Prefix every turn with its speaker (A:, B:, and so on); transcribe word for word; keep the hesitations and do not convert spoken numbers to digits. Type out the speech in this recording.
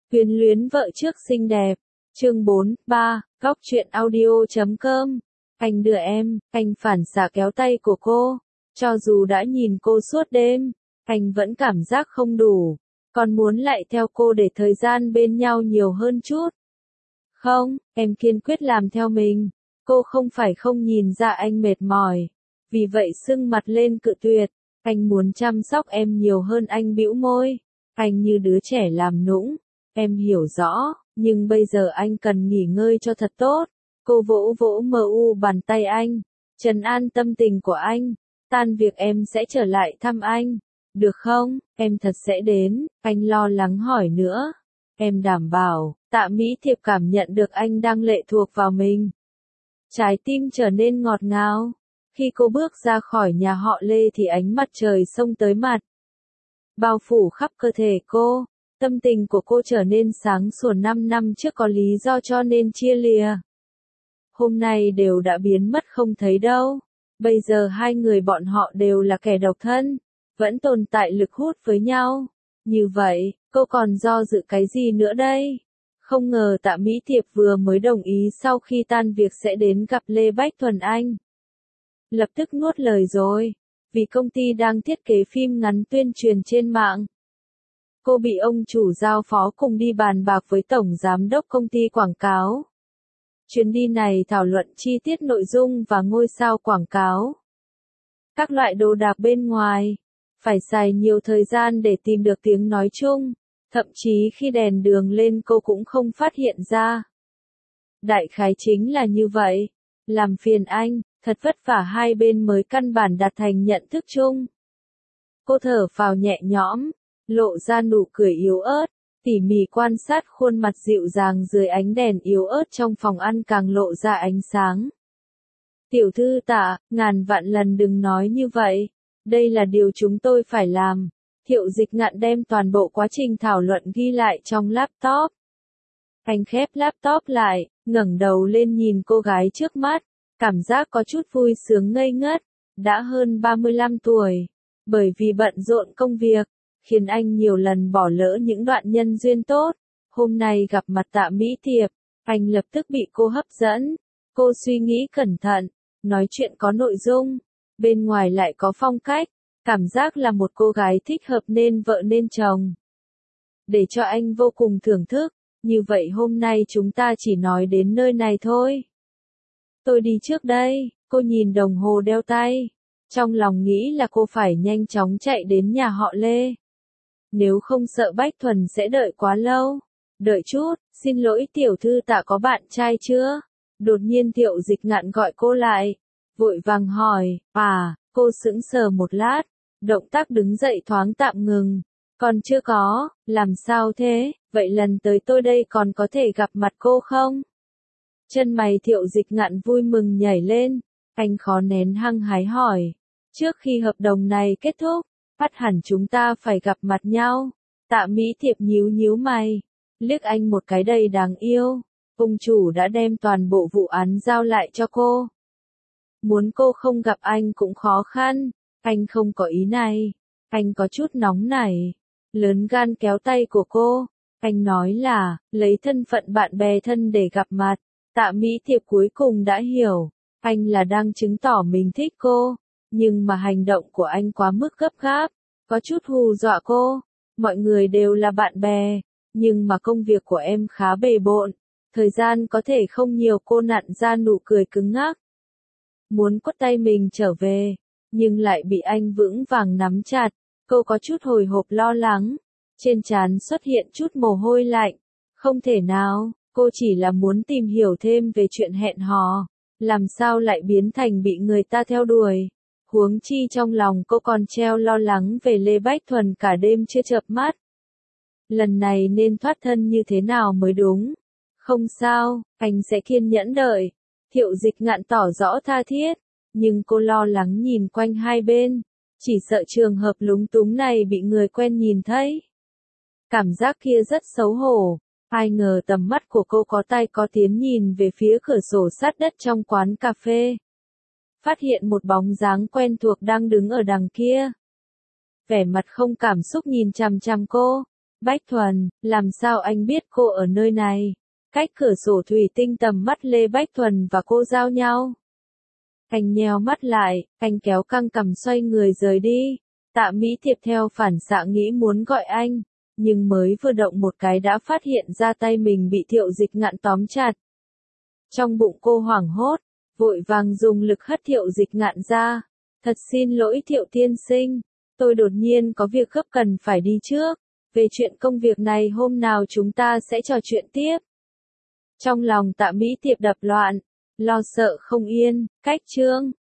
A: Quyến luyến vợ trước xinh đẹp. Chương bốn, ba, góc truyện audio chấm com. Anh đưa em, anh phản xạ kéo tay của cô. Cho dù đã nhìn cô suốt đêm, anh vẫn cảm giác không đủ. Còn muốn lại theo cô để thời gian bên nhau nhiều hơn chút. Không, em kiên quyết làm theo mình. Cô không phải không nhìn ra anh mệt mỏi. Vì vậy sưng mặt lên cự tuyệt. Anh muốn chăm sóc em nhiều hơn, anh bĩu môi. Anh như đứa trẻ làm nũng. Em hiểu rõ, nhưng bây giờ anh cần nghỉ ngơi cho thật tốt. Cô vỗ vỗ mờ u bàn tay anh. Trấn an tâm tình của anh. Tan việc em sẽ trở lại thăm anh. Được không, em thật sẽ đến. Anh lo lắng hỏi nữa. Em đảm bảo. Tạ Mỹ Thiệp cảm nhận được anh đang lệ thuộc vào mình. Trái tim trở nên ngọt ngào. Khi cô bước ra khỏi nhà họ Lê thì ánh mặt trời xông tới mặt. Bao phủ khắp cơ thể cô. Tâm tình của cô trở nên sáng sủa. Năm năm trước có lý do cho nên chia lìa. Hôm nay đều đã biến mất không thấy đâu. Bây giờ hai người bọn họ đều là kẻ độc thân. Vẫn tồn tại lực hút với nhau. Như vậy, cô còn do dự cái gì nữa đây? Không ngờ Tạ Mỹ Thiệp vừa mới đồng ý sau khi tan việc sẽ đến gặp Lê Bách Thuần Anh. Lập tức nuốt lời rồi. Vì công ty đang thiết kế phim ngắn tuyên truyền trên mạng. Cô bị ông chủ giao phó cùng đi bàn bạc với tổng giám đốc công ty quảng cáo. Chuyến đi này thảo luận chi tiết nội dung và ngôi sao quảng cáo. Các loại đồ đạc bên ngoài. Phải xài nhiều thời gian để tìm được tiếng nói chung. Thậm chí khi đèn đường lên cô cũng không phát hiện ra. Đại khái chính là như vậy. Làm phiền anh, thật vất vả hai bên mới căn bản đạt thành nhận thức chung. Cô thở phào nhẹ nhõm, lộ ra nụ cười yếu ớt, tỉ mỉ quan sát khuôn mặt dịu dàng dưới ánh đèn yếu ớt trong phòng ăn càng lộ ra ánh sáng. Tiểu thư Tạ, ngàn vạn lần đừng nói như vậy. Đây là điều chúng tôi phải làm. Thiệu Dịch Ngạn đem toàn bộ quá trình thảo luận ghi lại trong laptop. Anh khép laptop lại, ngẩng đầu lên nhìn cô gái trước mắt, cảm giác có chút vui sướng ngây ngất, đã hơn ba mươi lăm tuổi. Bởi vì bận rộn công việc, khiến anh nhiều lần bỏ lỡ những đoạn nhân duyên tốt. Hôm nay gặp mặt Tạ Mỹ Thiệp, anh lập tức bị cô hấp dẫn. Cô suy nghĩ cẩn thận, nói chuyện có nội dung, bên ngoài lại có phong cách. Cảm giác là một cô gái thích hợp nên vợ nên chồng. Để cho anh vô cùng thưởng thức, như vậy hôm nay chúng ta chỉ nói đến nơi này thôi. Tôi đi trước đây, cô nhìn đồng hồ đeo tay. Trong lòng nghĩ là cô phải nhanh chóng chạy đến nhà họ Lê. Nếu không sợ Bách Thuần sẽ đợi quá lâu. Đợi chút, xin lỗi tiểu thư Tạ, có bạn trai chưa? Đột nhiên Thiệu Dịch Ngạn gọi cô lại. Vội vàng hỏi, à, cô sững sờ một lát. Động tác đứng dậy thoáng tạm ngừng. Còn chưa có, làm sao thế, vậy lần tới tôi đây còn có thể gặp mặt cô không? Chân mày Thiệu Dịch Ngạn vui mừng nhảy lên. Anh khó nén hăng hái hỏi. Trước khi hợp đồng này kết thúc, bắt hẳn chúng ta phải gặp mặt nhau. Tạ Mỹ Thiệp nhíu nhíu mày. Liếc anh một cái đầy đáng yêu. Ông chủ đã đem toàn bộ vụ án giao lại cho cô. Muốn cô không gặp anh cũng khó khăn. Anh không có ý này. Anh có chút nóng nảy. Lớn gan kéo tay của cô. Anh nói là, lấy thân phận bạn bè thân để gặp mặt. Tạ Mỹ Thiệp cuối cùng đã hiểu. Anh là đang chứng tỏ mình thích cô. Nhưng mà hành động của anh quá mức gấp gáp. Có chút hù dọa cô. Mọi người đều là bạn bè. Nhưng mà công việc của em khá bề bộn. Thời gian có thể không nhiều, cô nặn ra nụ cười cứng ngắc. Muốn quất tay mình trở về. Nhưng lại bị anh vững vàng nắm chặt. Cô có chút hồi hộp lo lắng. Trên trán xuất hiện chút mồ hôi lạnh. Không thể nào, cô chỉ là muốn tìm hiểu thêm về chuyện hẹn hò. Làm sao lại biến thành bị người ta theo đuổi. Huống chi trong lòng cô còn treo lo lắng về Lê Bách Thuần cả đêm chưa chợp mắt. Lần này nên thoát thân như thế nào mới đúng. Không sao, anh sẽ kiên nhẫn đợi. Thiệu Dịch Ngạn tỏ rõ tha thiết. Nhưng cô lo lắng nhìn quanh hai bên. Chỉ sợ trường hợp lúng túng này bị người quen nhìn thấy. Cảm giác kia rất xấu hổ. Ai ngờ tầm mắt của cô có tay có tiếng nhìn về phía cửa sổ sát đất trong quán cà phê. Phát hiện một bóng dáng quen thuộc đang đứng ở đằng kia. Vẻ mặt không cảm xúc nhìn chằm chằm cô. Bách Thuần, làm sao anh biết cô ở nơi này? Cách cửa sổ thủy tinh tầm mắt Lê Bách Thuần và cô giao nhau. Anh nheo mắt lại, anh kéo căng cằm xoay người rời đi. Tạ Mỹ Tiệp theo phản xạ nghĩ muốn gọi anh, nhưng mới vừa động một cái đã phát hiện ra tay mình bị Thiệu Dịch Ngạn tóm chặt. Trong bụng cô hoảng hốt, vội vàng dùng lực hất Thiệu Dịch Ngạn ra. Thật xin lỗi Thiệu tiên sinh, tôi đột nhiên có việc gấp cần phải đi trước. Về chuyện công việc này hôm nào chúng ta sẽ trò chuyện tiếp. Trong lòng Tạ Mỹ Tiệp đập loạn, lo sợ không yên, cách chương.